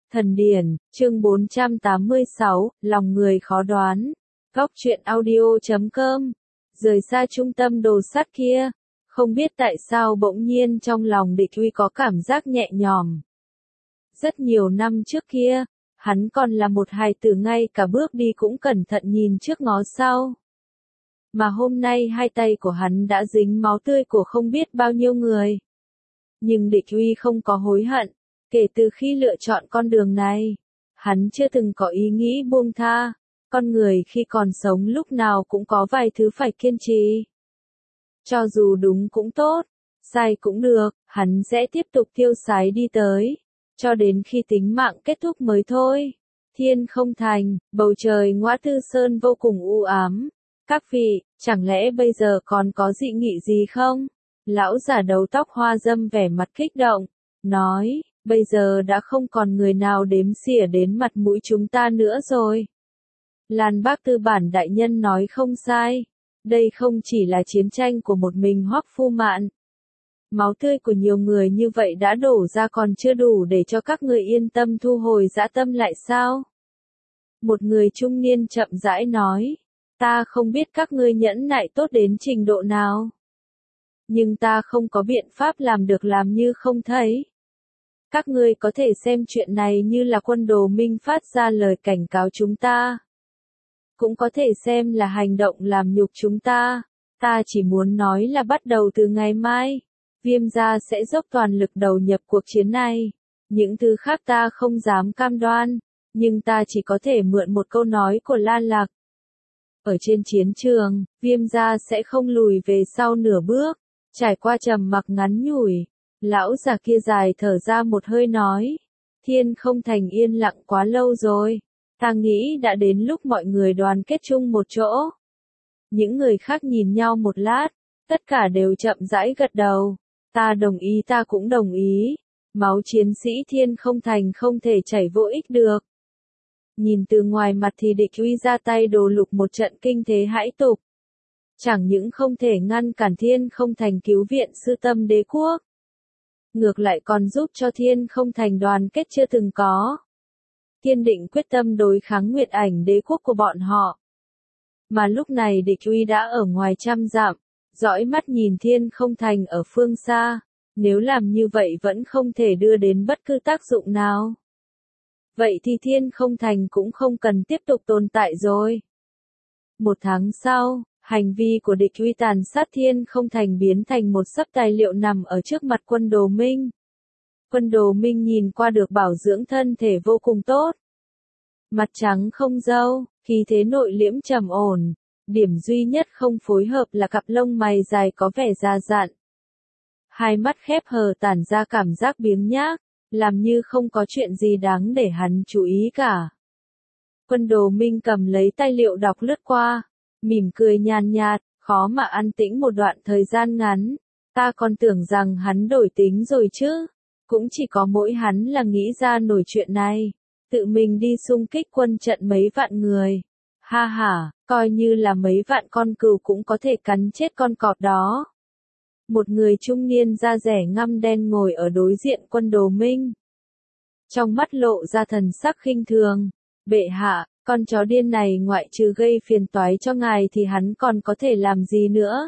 Thần điển, chương 486, lòng người khó đoán. Góc truyện audio.com. Rời xa trung tâm đồ sắt kia, không biết tại sao bỗng nhiên trong lòng Địch Uy có cảm giác nhẹ nhõm. Rất nhiều năm trước kia, hắn còn là một hài tử, ngay cả bước đi cũng cẩn thận nhìn trước ngó sau. Mà hôm nay hai tay của hắn đã dính máu tươi của không biết bao nhiêu người. Nhưng Địch Uy không có hối hận. Kể từ khi lựa chọn con đường này, hắn chưa từng có ý nghĩ buông tha. Con người khi còn sống lúc nào cũng có vài thứ phải kiên trì. Cho dù đúng cũng tốt, sai cũng được, hắn sẽ tiếp tục tiêu sái đi tới, cho đến khi tính mạng kết thúc mới thôi. Thiên không thành, bầu trời Ngõa Tư Sơn vô cùng u ám. Các vị, chẳng lẽ bây giờ còn có dị nghị gì không? Lão giả đầu tóc hoa râm vẻ mặt kích động, nói, bây giờ đã không còn người nào đếm xỉa đến mặt mũi chúng ta nữa rồi. Lan Bác Tư Bản đại nhân nói không sai, đây không chỉ là chiến tranh của một mình Hoắc Phu Mạn. Máu tươi của nhiều người như vậy đã đổ ra còn chưa đủ để cho các người yên tâm thu hồi dã tâm lại sao? Một người trung niên chậm rãi nói, ta không biết các ngươi nhẫn nại tốt đến trình độ nào. Nhưng ta không có biện pháp làm được làm như không thấy. Các ngươi có thể xem chuyện này như là Quân Đồ Minh phát ra lời cảnh cáo chúng ta. Cũng có thể xem là hành động làm nhục chúng ta. Ta chỉ muốn nói là bắt đầu từ ngày mai, Viêm gia sẽ dốc toàn lực đầu nhập cuộc chiến này. Những thứ khác ta không dám cam đoan, nhưng ta chỉ có thể mượn một câu nói của Lan Lạc. Ở trên chiến trường, Viêm gia sẽ không lùi về sau nửa bước. Trải qua trầm mặc ngắn nhủi, lão già kia dài thở ra một hơi nói, Thiên không thành yên lặng quá lâu rồi, ta nghĩ đã đến lúc mọi người đoàn kết chung một chỗ. Những người khác nhìn nhau một lát, tất cả đều chậm rãi gật đầu, ta đồng ý, ta cũng đồng ý, máu chiến sĩ Thiên không thành không thể chảy vô ích được. Nhìn từ ngoài mặt thì Địch Uy ra tay đồ lục một trận kinh thế hãi tục. Chẳng những không thể ngăn cản Thiên không thành cứu viện Sư Tâm Đế quốc, ngược lại còn giúp cho Thiên không thành đoàn kết chưa từng có. Kiên định quyết tâm đối kháng Nguyệt Ảnh Đế quốc của bọn họ. Mà lúc này Địch Uy đã ở ngoài trăm dặm, dõi mắt nhìn Thiên không thành ở phương xa, nếu làm như vậy vẫn không thể đưa đến bất cứ tác dụng nào. Vậy thì Thiên không thành cũng không cần tiếp tục tồn tại rồi. Một tháng sau, hành vi của Địch Uy tàn sát Thiên không thành biến thành một sấp tài liệu nằm ở trước mặt Quân Đồ Minh. Quân Đồ Minh nhìn qua được bảo dưỡng thân thể vô cùng tốt. Mặt trắng không râu, khí thế nội liễm trầm ổn. Điểm duy nhất không phối hợp là cặp lông mày dài có vẻ già dặn. Hai mắt khép hờ tản ra cảm giác biếng nhác, làm như không có chuyện gì đáng để hắn chú ý cả. Quân Đồ Minh cầm lấy tài liệu đọc lướt qua, mỉm cười nhàn nhạt, khó mà an tĩnh một đoạn thời gian ngắn. Ta còn tưởng rằng hắn đổi tính rồi chứ. Cũng chỉ có mỗi hắn là nghĩ ra nổi chuyện này. Tự mình đi xung kích quân trận mấy vạn người. Ha ha, coi như là mấy vạn con cừu cũng có thể cắn chết con cọp đó. Một người trung niên da rẻ ngăm đen ngồi ở đối diện Quân Đồ Minh. Trong mắt lộ ra thần sắc khinh thường. Bệ hạ, con chó điên này ngoại trừ gây phiền toái cho ngài thì hắn còn có thể làm gì nữa?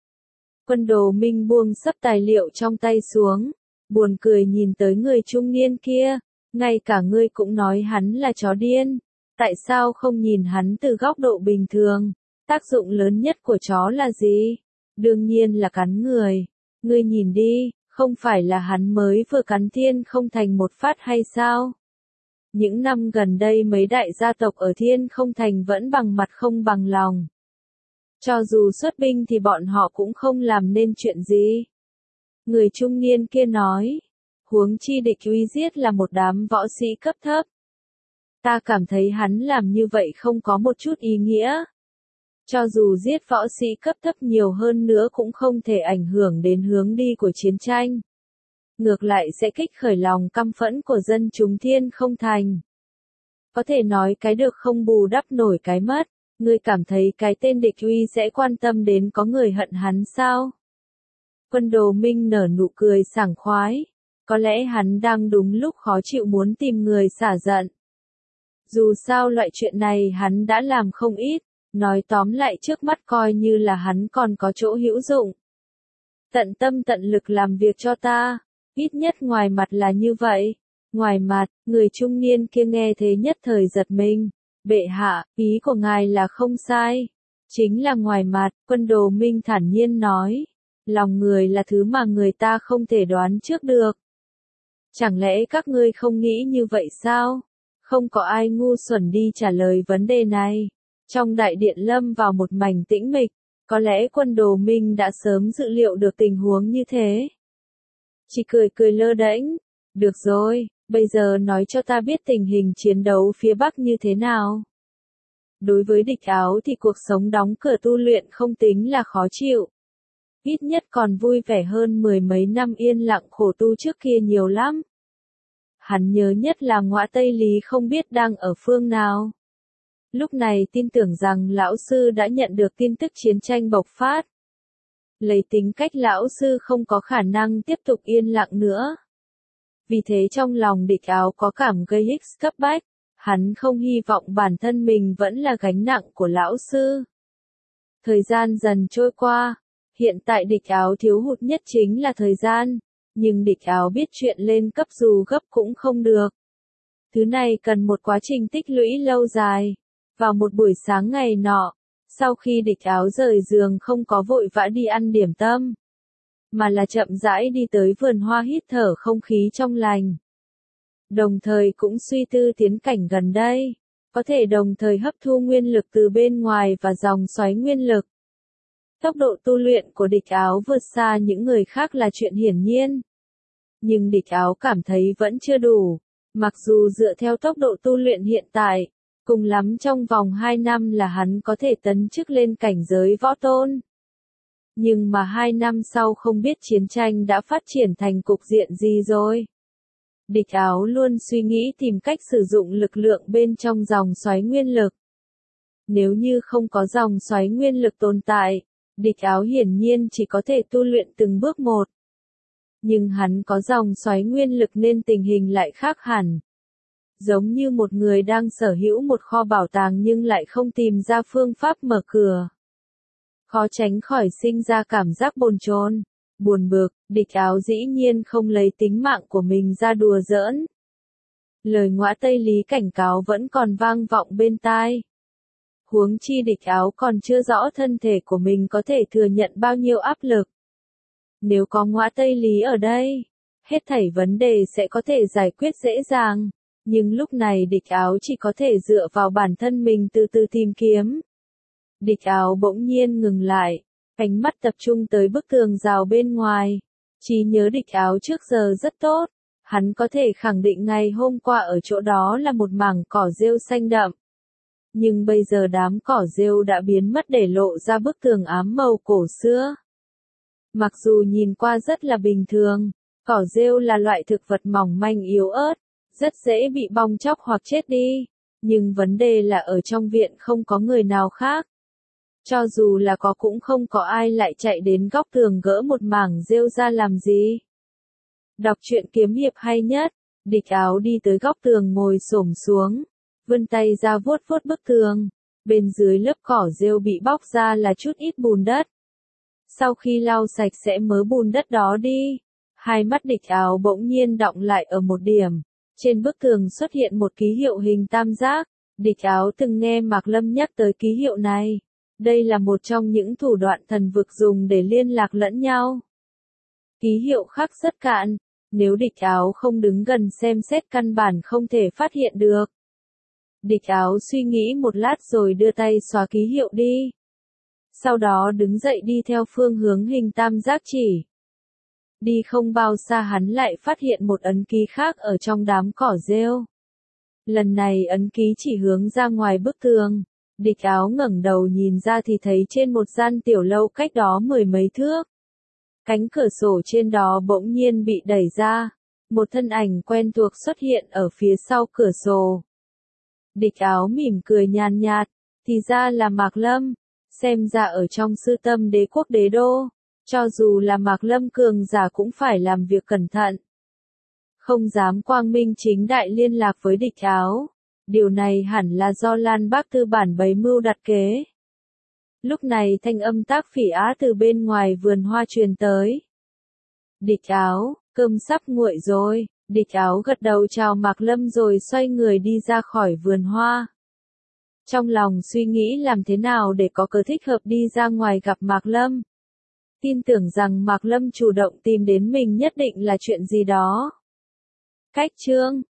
Quân Đồ Minh buông sấp tài liệu trong tay xuống, buồn cười nhìn tới người trung niên kia, ngay cả ngươi cũng nói hắn là chó điên, tại sao không nhìn hắn từ góc độ bình thường? Tác dụng lớn nhất của chó là gì? Đương nhiên là cắn người. Ngươi nhìn đi, không phải là hắn mới vừa cắn Thiên không thành một phát hay sao? Những năm gần đây mấy đại gia tộc ở Thiên không thành vẫn bằng mặt không bằng lòng. Cho dù xuất binh thì bọn họ cũng không làm nên chuyện gì. Người trung niên kia nói, huống chi Địch Uy giết là một đám võ sĩ cấp thấp. Ta cảm thấy hắn làm như vậy không có một chút ý nghĩa. Cho dù giết võ sĩ cấp thấp nhiều hơn nữa cũng không thể ảnh hưởng đến hướng đi của chiến tranh. Ngược lại sẽ kích khởi lòng căm phẫn của dân chúng Thiên không thành. Có thể nói cái được không bù đắp nổi cái mất. Ngươi cảm thấy cái tên Địch Uy sẽ quan tâm đến có người hận hắn sao? Quân Đồ Minh nở nụ cười sảng khoái. Có lẽ hắn đang đúng lúc khó chịu muốn tìm người xả giận. Dù sao loại chuyện này hắn đã làm không ít, nói tóm lại trước mắt coi như là hắn còn có chỗ hữu dụng. Tận tâm tận lực làm việc cho ta, ít nhất ngoài mặt là như vậy. Ngoài mặt, người trung niên kia nghe thế nhất thời giật mình. Bệ hạ, ý của ngài là không sai. Chính là ngoài mặt, Quân Đồ Minh thản nhiên nói. Lòng người là thứ mà người ta không thể đoán trước được. Chẳng lẽ các ngươi không nghĩ như vậy sao? Không có ai ngu xuẩn đi trả lời vấn đề này. Trong đại điện lâm vào một mảnh tĩnh mịch, có lẽ Quân Đồ Minh đã sớm dự liệu được tình huống như thế. Chỉ cười cười lơ đễnh. Được rồi, bây giờ nói cho ta biết tình hình chiến đấu phía Bắc như thế nào. Đối với Địch Áo thì cuộc sống đóng cửa tu luyện không tính là khó chịu. Ít nhất còn vui vẻ hơn mười mấy năm yên lặng khổ tu trước kia nhiều lắm. Hắn nhớ nhất là Ngõa Tây Lý không biết đang ở phương nào. Lúc này tin tưởng rằng lão sư đã nhận được tin tức chiến tranh bộc phát. Lấy tính cách lão sư không có khả năng tiếp tục yên lặng nữa. Vì thế trong lòng Địch Áo có cảm gây hích cấp bách, hắn không hy vọng bản thân mình vẫn là gánh nặng của lão sư. Thời gian dần trôi qua, hiện tại Địch Áo thiếu hụt nhất chính là thời gian, nhưng Địch Áo biết chuyện lên cấp dù gấp cũng không được. Thứ này cần một quá trình tích lũy lâu dài. Vào một buổi sáng ngày nọ, sau khi Địch Áo rời giường không có vội vã đi ăn điểm tâm, mà là chậm rãi đi tới vườn hoa hít thở không khí trong lành. Đồng thời cũng suy tư tiến cảnh gần đây, có thể đồng thời hấp thu nguyên lực từ bên ngoài và dòng xoáy nguyên lực. Tốc độ tu luyện của Địch Áo vượt xa những người khác là chuyện hiển nhiên. Nhưng Địch Áo cảm thấy vẫn chưa đủ, mặc dù dựa theo tốc độ tu luyện hiện tại, cùng lắm trong vòng 2 năm là hắn có thể tấn chức lên cảnh giới võ tôn. Nhưng mà 2 năm sau không biết chiến tranh đã phát triển thành cục diện gì rồi. Địch Áo luôn suy nghĩ tìm cách sử dụng lực lượng bên trong dòng xoáy nguyên lực. Nếu như không có dòng xoáy nguyên lực tồn tại, Địch Áo hiển nhiên chỉ có thể tu luyện từng bước một. Nhưng hắn có dòng xoáy nguyên lực nên tình hình lại khác hẳn. Giống như một người đang sở hữu một kho bảo tàng nhưng lại không tìm ra phương pháp mở cửa. Khó tránh khỏi sinh ra cảm giác bồn chồn, buồn bực. Địch Áo dĩ nhiên không lấy tính mạng của mình ra đùa giỡn. Lời Ngõa Tây Lý cảnh cáo vẫn còn vang vọng bên tai. Huống chi Địch Áo còn chưa rõ thân thể của mình có thể thừa nhận bao nhiêu áp lực. Nếu có Ngõa Tây Lý ở đây, hết thảy vấn đề sẽ có thể giải quyết dễ dàng. Nhưng lúc này Địch Áo chỉ có thể dựa vào bản thân mình từ từ tìm kiếm. Địch Áo bỗng nhiên ngừng lại, ánh mắt tập trung tới bức tường rào bên ngoài. Trí nhớ Địch Áo trước giờ rất tốt, hắn có thể khẳng định ngày hôm qua ở chỗ đó là một mảng cỏ rêu xanh đậm. Nhưng bây giờ đám cỏ rêu đã biến mất để lộ ra bức tường ám màu cổ xưa. Mặc dù nhìn qua rất là bình thường, cỏ rêu là loại thực vật mỏng manh yếu ớt, rất dễ bị bong tróc hoặc chết đi, nhưng vấn đề là ở trong viện không có người nào khác. Cho dù là có cũng không có ai lại chạy đến góc tường gỡ một mảng rêu ra làm gì. Đọc truyện kiếm hiệp hay nhất, Địch Áo đi tới góc tường ngồi xổm xuống, vươn tay ra vuốt vuốt bức tường, bên dưới lớp cỏ rêu bị bóc ra là chút ít bùn đất. Sau khi lau sạch sẽ mớ bùn đất đó đi, hai mắt Địch Áo bỗng nhiên đọng lại ở một điểm. Trên bức tường xuất hiện một ký hiệu hình tam giác. Địch Áo từng nghe Mạc Lâm nhắc tới ký hiệu này. Đây là một trong những thủ đoạn thần vực dùng để liên lạc lẫn nhau. Ký hiệu khắc rất cạn, nếu Địch Áo không đứng gần xem xét căn bản không thể phát hiện được. Địch Áo suy nghĩ một lát rồi đưa tay xóa ký hiệu đi. Sau đó đứng dậy đi theo phương hướng hình tam giác chỉ. Đi không bao xa hắn lại phát hiện một ấn ký khác ở trong đám cỏ rêu. Lần này ấn ký chỉ hướng ra ngoài bức tường. Địch Áo ngẩng đầu nhìn ra thì thấy trên một gian tiểu lâu cách đó mười mấy thước. Cánh cửa sổ trên đó bỗng nhiên bị đẩy ra. Một thân ảnh quen thuộc xuất hiện ở phía sau cửa sổ. Địch Áo mỉm cười nhàn nhạt, thì ra là Mạc Lâm. Xem ra ở trong sư tâm đế quốc đế đô. Cho dù là Mạc Lâm cường giả cũng phải làm việc cẩn thận. không dám quang minh chính đại liên lạc với Địch Áo. Điều này hẳn là do Lan Bác Tư bản bày mưu đặt kế. Lúc này thanh âm Tác Phỉ Á từ bên ngoài vườn hoa truyền tới. Địch Áo, cơm sắp nguội rồi. Địch Áo gật đầu chào Mạc Lâm rồi xoay người đi ra khỏi vườn hoa. Trong lòng suy nghĩ làm thế nào để có cớ thích hợp đi ra ngoài gặp Mạc Lâm. Tin tưởng rằng Mạc Lâm chủ động tìm đến mình nhất định là chuyện gì đó. Cách chương